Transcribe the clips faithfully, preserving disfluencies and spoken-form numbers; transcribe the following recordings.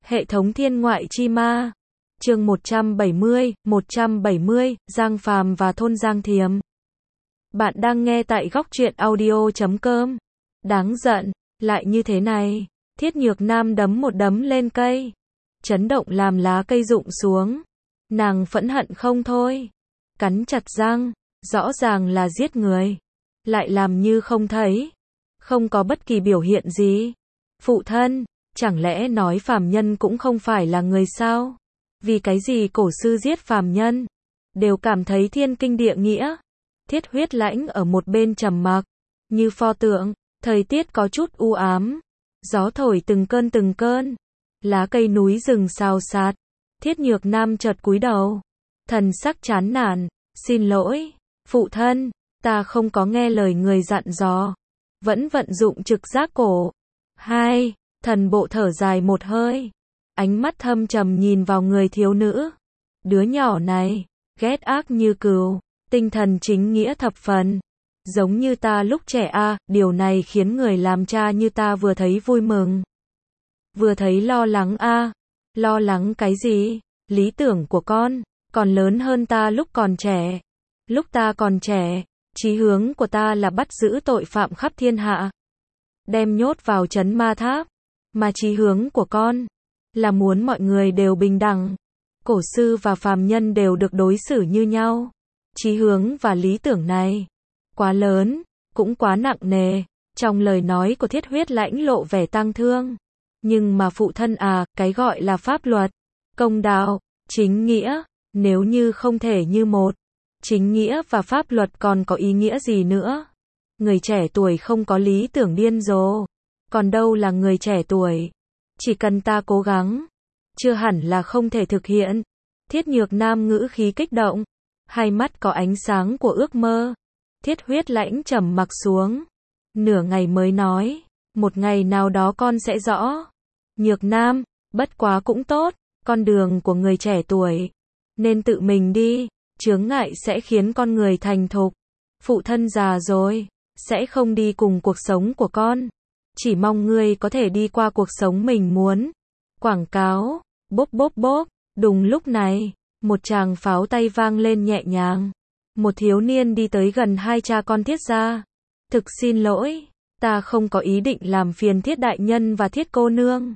Hệ thống thiên ngoại chi ma. Chương một trăm bảy mươi, một trăm bảy mươi, Giang Phàm và thôn Giang Thiềm. Bạn đang nghe tại góc truyện audio chấm com. Đáng giận, lại như thế này. Thiết Nhược Nam đấm một đấm lên cây. Chấn động làm lá cây rụng xuống. Nàng phẫn hận không thôi. Cắn chặt răng, rõ ràng là giết người. Lại làm như không thấy. Không có bất kỳ biểu hiện gì. Phụ thân, chẳng lẽ nói phàm nhân cũng không phải là người sao? Vì cái gì cổ sư giết phàm nhân? Đều cảm thấy thiên kinh địa nghĩa. Thiết Huyết Lãnh ở một bên trầm mặc, như pho tượng. Thời tiết có chút u ám. Gió thổi từng cơn từng cơn. Lá cây núi rừng xào xạc. Thiết Nhược Nam chợt cúi đầu. Thần sắc chán nản. Xin lỗi, phụ thân, ta không có nghe lời người dặn dò. Vẫn vận dụng trực giác cổ. Hai, thần bộ thở dài một hơi. Ánh mắt thâm trầm nhìn vào người thiếu nữ. Đứa nhỏ này, ghét ác như cừu, tinh thần chính nghĩa thập phần. Giống như ta lúc trẻ a, à, điều này khiến người làm cha như ta vừa thấy vui mừng. Vừa thấy lo lắng a, à. Lo lắng cái gì? Lý tưởng của con, còn lớn hơn ta lúc còn trẻ. Lúc ta còn trẻ, chí hướng của ta là bắt giữ tội phạm khắp thiên hạ. Đem nhốt vào trấn ma tháp. Mà chí hướng của con, là muốn mọi người đều bình đẳng. Cổ sư và phàm nhân đều được đối xử như nhau. Chí hướng và lý tưởng này, quá lớn, cũng quá nặng nề. Trong lời nói của Thiết Huyết Lãnh lộ vẻ tang thương. Nhưng mà phụ thân à, cái gọi là pháp luật, công đạo, chính nghĩa, nếu như không thể như một, chính nghĩa và pháp luật còn có ý nghĩa gì nữa? Người trẻ tuổi không có lý tưởng điên rồ. Còn đâu là người trẻ tuổi. Chỉ cần ta cố gắng, chưa hẳn là không thể thực hiện. Thiết Nhược Nam ngữ khí kích động. Hai mắt có ánh sáng của ước mơ. Thiết Huyết Lãnh trầm mặc xuống. Nửa ngày mới nói. Một ngày nào đó con sẽ rõ. Nhược Nam, bất quá cũng tốt. Con đường của người trẻ tuổi, nên tự mình đi. Chướng ngại sẽ khiến con người thành thục. Phụ thân già rồi, sẽ không đi cùng cuộc sống của con. Chỉ mong ngươi có thể đi qua cuộc sống mình muốn. Quảng cáo, bốp bốp bốp. Đúng lúc này, một tràng pháo tay vang lên nhẹ nhàng. Một thiếu niên đi tới gần hai cha con Thiết gia. Thực xin lỗi, ta không có ý định làm phiền Thiết đại nhân và Thiết cô nương.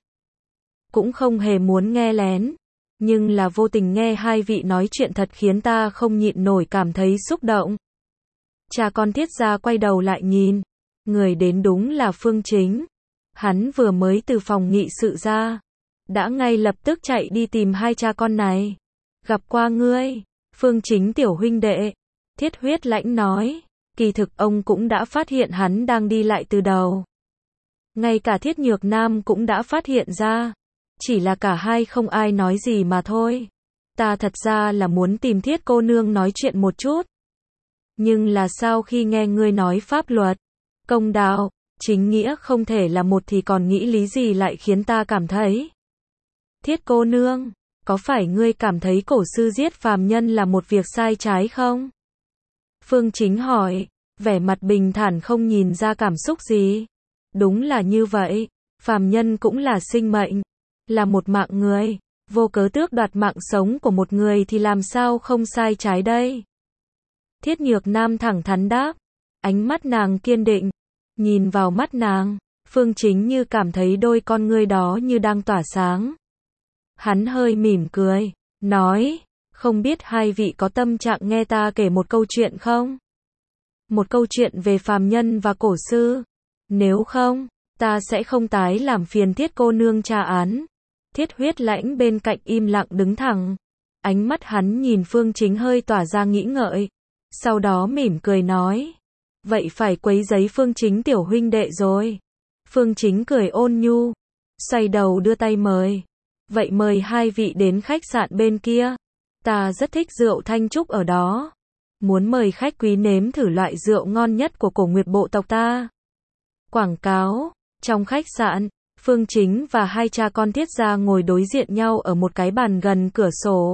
Cũng không hề muốn nghe lén. Nhưng là vô tình nghe hai vị nói chuyện thật khiến ta không nhịn nổi cảm thấy xúc động. Cha con Thiết gia quay đầu lại nhìn. Người đến đúng là Phương Chính. Hắn vừa mới từ phòng nghị sự ra. Đã ngay lập tức chạy đi tìm hai cha con này. Gặp qua ngươi, Phương Chính tiểu huynh đệ. Thiết Huyết Lãnh nói. Kỳ thực ông cũng đã phát hiện hắn đang đi lại từ đầu. Ngay cả Thiết Nhược Nam cũng đã phát hiện ra. Chỉ là cả hai không ai nói gì mà thôi. Ta thật ra là muốn tìm Thiết cô nương nói chuyện một chút. Nhưng là sau khi nghe ngươi nói pháp luật, công đạo, chính nghĩa không thể là một thì còn nghĩ lý gì lại khiến ta cảm thấy. Thiết cô nương, có phải ngươi cảm thấy cổ sư giết phàm nhân là một việc sai trái không? Phương Chính hỏi, vẻ mặt bình thản không nhìn ra cảm xúc gì. Đúng là như vậy, phàm nhân cũng là sinh mệnh, là một mạng người, vô cớ tước đoạt mạng sống của một người thì làm sao không sai trái đây? Thiết Nhược Nam thẳng thắn đáp, ánh mắt nàng kiên định, nhìn vào mắt nàng, Phương Chính như cảm thấy đôi con ngươi đó như đang tỏa sáng. Hắn hơi mỉm cười, nói, không biết hai vị có tâm trạng nghe ta kể một câu chuyện không? Một câu chuyện về phàm nhân và cổ sư. Nếu không, ta sẽ không tái làm phiền Thiết cô nương tra án. Thiết Huyết Lãnh bên cạnh im lặng đứng thẳng. Ánh mắt hắn nhìn Phương Chính hơi tỏa ra nghĩ ngợi. Sau đó mỉm cười nói. Vậy phải quấy giấy Phương Chính tiểu huynh đệ rồi. Phương Chính cười ôn nhu. Xoay đầu đưa tay mời. Vậy mời hai vị đến khách sạn bên kia. Ta rất thích rượu thanh trúc ở đó. Muốn mời khách quý nếm thử loại rượu ngon nhất của cổ Nguyệt bộ tộc ta. Quảng cáo. Trong khách sạn, Phương Chính và hai cha con Thiết gia ngồi đối diện nhau ở một cái bàn gần cửa sổ.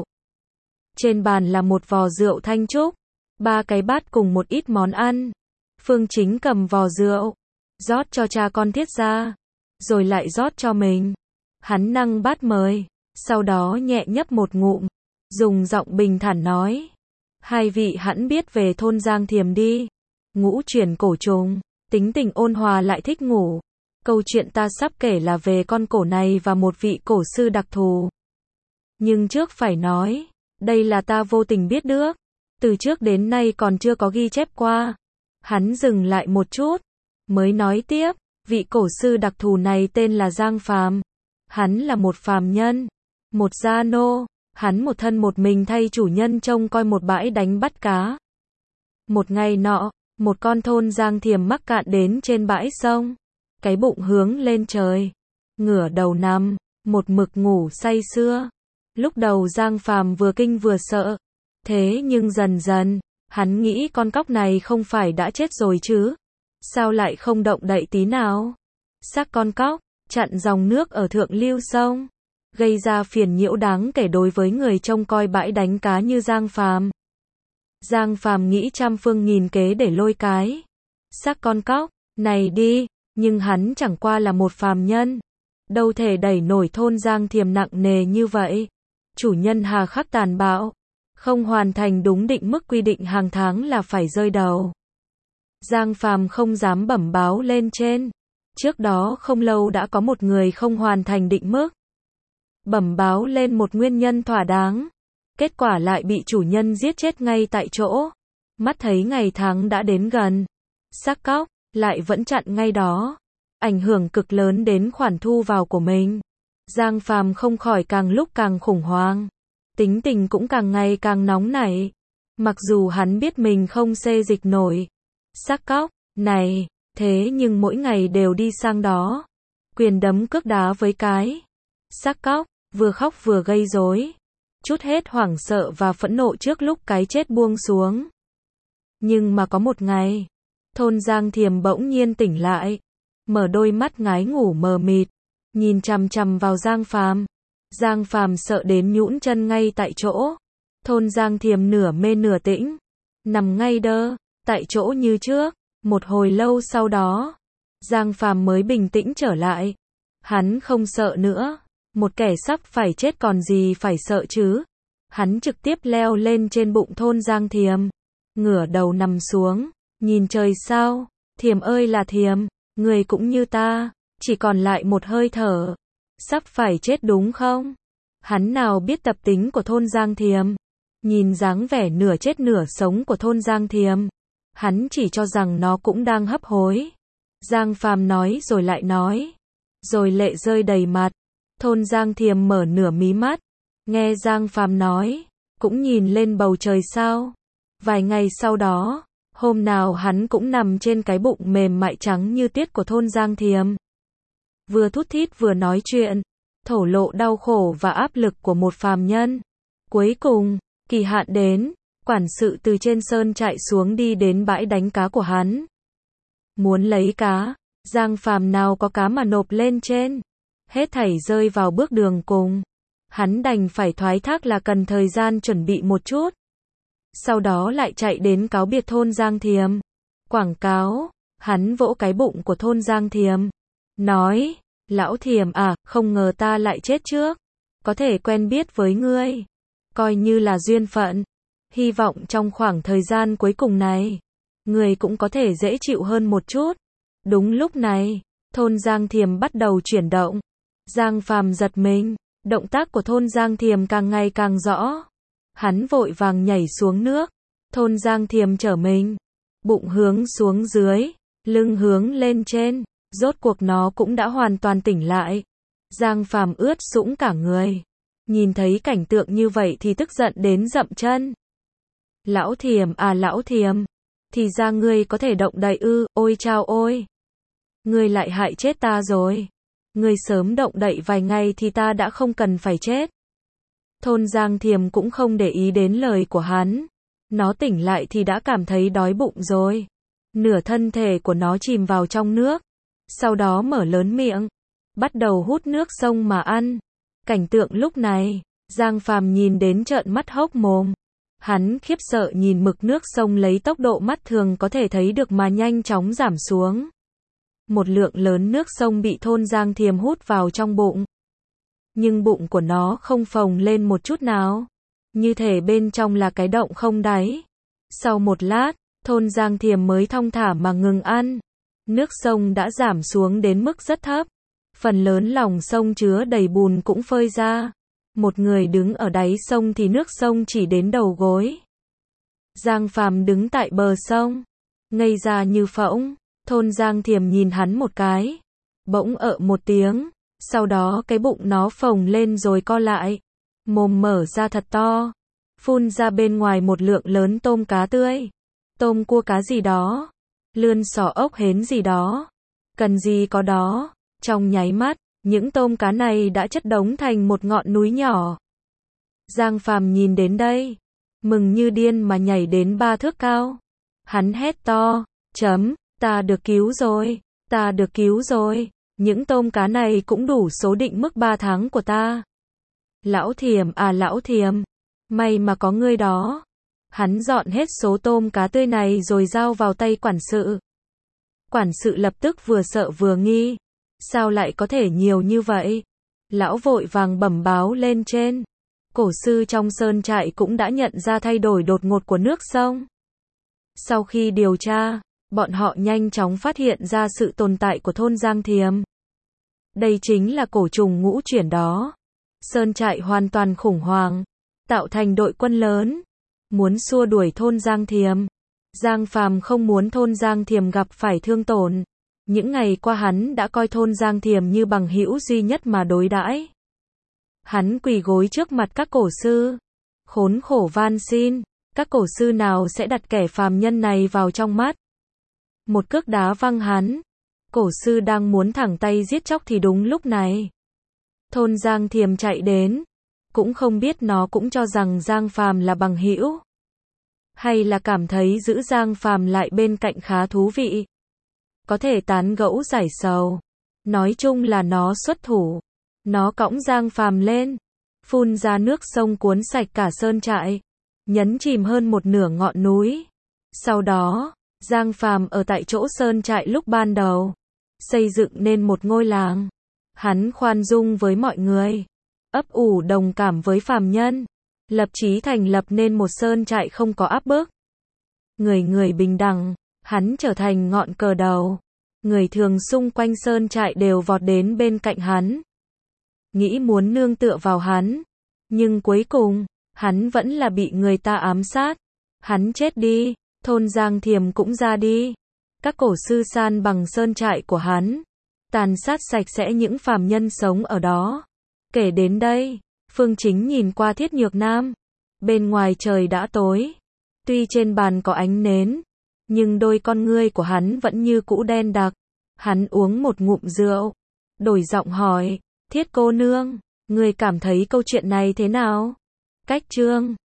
Trên bàn là một vò rượu thanh trúc, ba cái bát cùng một ít món ăn. Phương Chính cầm vò rượu, rót cho cha con Thiết gia, rồi lại rót cho mình. Hắn nâng bát mời, sau đó nhẹ nhấp một ngụm, dùng giọng bình thản nói. Hai vị hẳn biết về thôn Giang Thiềm đi. Ngũ chuyển cổ trùng, tính tình ôn hòa lại thích ngủ. Câu chuyện ta sắp kể là về con cổ này và một vị cổ sư đặc thù. Nhưng trước phải nói, đây là ta vô tình biết được. Từ trước đến nay còn chưa có ghi chép qua. Hắn dừng lại một chút, mới nói tiếp, vị cổ sư đặc thù này tên là Giang Phàm. Hắn là một phàm nhân, một gia nô, hắn một thân một mình thay chủ nhân trông coi một bãi đánh bắt cá. Một ngày nọ, một con thôn Giang Thiềm mắc cạn đến trên bãi sông, cái bụng hướng lên trời, ngửa đầu nằm, một mực ngủ say sưa. Lúc đầu Giang Phàm vừa kinh vừa sợ, thế nhưng dần dần, hắn nghĩ con cóc này không phải đã chết rồi chứ, sao lại không động đậy tí nào. Xác con cóc, chặn dòng nước ở thượng lưu sông, gây ra phiền nhiễu đáng kể đối với người trông coi bãi đánh cá như Giang Phàm. Giang Phàm nghĩ trăm phương nghìn kế để lôi cái xác con cóc này đi, nhưng hắn chẳng qua là một phàm nhân, đâu thể đẩy nổi thôn Giang Thiềm nặng nề như vậy. Chủ nhân hà khắc tàn bạo, không hoàn thành đúng định mức quy định hàng tháng là phải rơi đầu. Giang Phàm không dám bẩm báo lên trên. Trước đó không lâu đã có một người không hoàn thành định mức, bẩm báo lên một nguyên nhân thỏa đáng. Kết quả lại bị chủ nhân giết chết ngay tại chỗ. Mắt thấy ngày tháng đã đến gần, xác cóc lại vẫn chặn ngay đó, ảnh hưởng cực lớn đến khoản thu vào của mình. Giang Phàm không khỏi càng lúc càng khủng hoảng, tính tình cũng càng ngày càng nóng nảy. Mặc dù hắn biết mình không xê dịch nổi xác cóc này, thế nhưng mỗi ngày đều đi sang đó, quyền đấm cước đá với cái xác cóc, vừa khóc vừa gây rối, chút hết hoảng sợ và phẫn nộ trước lúc cái chết buông xuống. Nhưng mà có một ngày, thôn Giang Thiềm bỗng nhiên tỉnh lại, mở đôi mắt ngái ngủ mờ mịt, nhìn chằm chằm vào Giang Phàm. Giang Phàm sợ đến nhũn chân ngay tại chỗ. Thôn Giang Thiềm nửa mê nửa tĩnh, nằm ngay đơ tại chỗ như trước. Một hồi lâu sau đó, Giang Phàm mới bình tĩnh trở lại. Hắn không sợ nữa, một kẻ sắp phải chết còn gì phải sợ chứ. Hắn trực tiếp leo lên trên bụng thôn Giang Thiềm, ngửa đầu nằm xuống, nhìn trời sao. Thiềm ơi là Thiềm, người cũng như ta, chỉ còn lại một hơi thở, sắp phải chết đúng không? Hắn nào biết tập tính của thôn Giang Thiềm, nhìn dáng vẻ nửa chết nửa sống của thôn Giang Thiềm, hắn chỉ cho rằng nó cũng đang hấp hối. Giang Phàm nói rồi lại nói, rồi lệ rơi đầy mặt. Thôn Giang Thiềm mở nửa mí mắt, nghe Giang Phàm nói, cũng nhìn lên bầu trời sao. Vài ngày sau đó, hôm nào hắn cũng nằm trên cái bụng mềm mại trắng như tuyết của thôn Giang Thiềm, vừa thút thít vừa nói chuyện, thổ lộ đau khổ và áp lực của một phàm nhân. Cuối cùng, kỳ hạn đến, quản sự từ trên sơn chạy xuống đi đến bãi đánh cá của hắn, muốn lấy cá. Giang Phàm nào có cá mà nộp lên trên, hết thảy rơi vào bước đường cùng. Hắn đành phải thoái thác là cần thời gian chuẩn bị một chút. Sau đó lại chạy đến cáo biệt thôn Giang Thiềm. Quảng cáo, hắn vỗ cái bụng của thôn Giang Thiềm, nói, lão Thiềm à, không ngờ ta lại chết trước, có thể quen biết với ngươi, coi như là duyên phận. Hy vọng trong khoảng thời gian cuối cùng này, ngươi cũng có thể dễ chịu hơn một chút. Đúng lúc này, thôn Giang Thiềm bắt đầu chuyển động. Giang Phàm giật mình, động tác của thôn Giang Thiềm càng ngày càng rõ. Hắn vội vàng nhảy xuống nước. Thôn Giang Thiềm trở mình, bụng hướng xuống dưới, lưng hướng lên trên, rốt cuộc nó cũng đã hoàn toàn tỉnh lại. Giang Phàm ướt sũng cả người, nhìn thấy cảnh tượng như vậy thì tức giận đến dậm chân. Lão Thiềm à lão Thiềm, thì ra ngươi có thể động đậy ư? Ôi chao ôi, ngươi lại hại chết ta rồi. Ngươi sớm động đậy vài ngày thì ta đã không cần phải chết. Thôn Giang Thiềm cũng không để ý đến lời của hắn. Nó tỉnh lại thì đã cảm thấy đói bụng rồi. Nửa thân thể của nó chìm vào trong nước, sau đó mở lớn miệng, bắt đầu hút nước sông mà ăn. Cảnh tượng lúc này, Giang Phàm nhìn đến trợn mắt hốc mồm. Hắn khiếp sợ nhìn mực nước sông lấy tốc độ mắt thường có thể thấy được mà nhanh chóng giảm xuống. Một lượng lớn nước sông bị thôn Giang Thiềm hút vào trong bụng. nhưng bụng của nó không phồng lên một chút nào, như thể bên trong là cái động không đáy. Sau một lát, Thôn Giang Thiềm mới thong thả mà ngừng ăn. Nước sông đã giảm xuống đến mức rất thấp, phần lớn lòng sông chứa đầy bùn cũng phơi ra. Một người đứng ở đáy sông thì nước sông chỉ đến đầu gối. Giang Phàm đứng tại bờ sông, ngây ra như phỗng. Thôn Giang Thiềm nhìn hắn một cái, bỗng ợ một tiếng, sau đó cái bụng nó phồng lên rồi co lại, mồm mở ra thật to, phun ra bên ngoài một lượng lớn tôm cá tươi, tôm cua cá gì đó, lươn sò ốc hến gì đó, cần gì có đó. Trong nháy mắt, những tôm cá này đã chất đống thành một ngọn núi nhỏ. Giang Phàm nhìn đến đây, mừng như điên mà nhảy đến ba thước cao. Hắn hét to, chấm, ta được cứu rồi, ta được cứu rồi, những tôm cá này cũng đủ số định mức ba tháng của ta. Lão Thiềm à lão Thiềm, may mà có ngươi đó. Hắn dọn hết số tôm cá tươi này rồi giao vào tay quản sự. Quản sự lập tức vừa sợ vừa nghi. Sao lại có thể nhiều như vậy? Lão vội vàng bẩm báo lên trên. Cổ sư trong sơn trại cũng đã nhận ra thay đổi đột ngột của nước sông. Sau khi điều tra, bọn họ nhanh chóng phát hiện ra sự tồn tại của thôn Giang Thiềm. Đây chính là cổ trùng ngũ chuyển đó. Sơn trại hoàn toàn khủng hoảng, tạo thành đội quân lớn, muốn xua đuổi thôn Giang Thiềm. Giang Phàm không muốn thôn Giang Thiềm gặp phải thương tổn. Những ngày qua hắn đã coi thôn Giang Thiềm như bằng hữu duy nhất mà đối đãi. Hắn quỳ gối trước mặt các cổ sư, khốn khổ van xin, các cổ sư nào sẽ đặt kẻ phàm nhân này vào trong mắt. Một cước đá văng hắn. Cổ sư đang muốn thẳng tay giết chóc thì đúng lúc này, thôn Giang Thiềm chạy đến, cũng không biết nó cũng cho rằng Giang Phàm là bằng hữu, hay là cảm thấy giữ Giang Phàm lại bên cạnh khá thú vị, có thể tán gẫu giải sầu. Nói chung là nó xuất thủ, nó cõng Giang Phàm lên, phun ra nước sông cuốn sạch cả sơn trại, nhấn chìm hơn một nửa ngọn núi. Sau đó, Giang Phàm ở tại chỗ sơn trại lúc ban đầu, xây dựng nên một ngôi làng. Hắn khoan dung với mọi người, ấp ủ đồng cảm với phàm nhân, lập chí thành lập nên một sơn trại không có áp bức, người người bình đẳng. Hắn trở thành ngọn cờ đầu, người thường xung quanh sơn trại đều vọt đến bên cạnh hắn, nghĩ muốn nương tựa vào hắn, nhưng cuối cùng, hắn vẫn là bị người ta ám sát. Hắn chết đi, thôn Giang Thiềm cũng ra đi. Các cổ sư san bằng sơn trại của hắn, tàn sát sạch sẽ những phàm nhân sống ở đó. Kể đến đây, Phương Chính nhìn qua Thiết Nhược Nam. Bên ngoài trời đã tối, tuy trên bàn có ánh nến, nhưng đôi con ngươi của hắn vẫn như cũ đen đặc. Hắn uống một ngụm rượu, đổi giọng hỏi, Thiết cô nương, ngươi cảm thấy câu chuyện này thế nào? Cách chương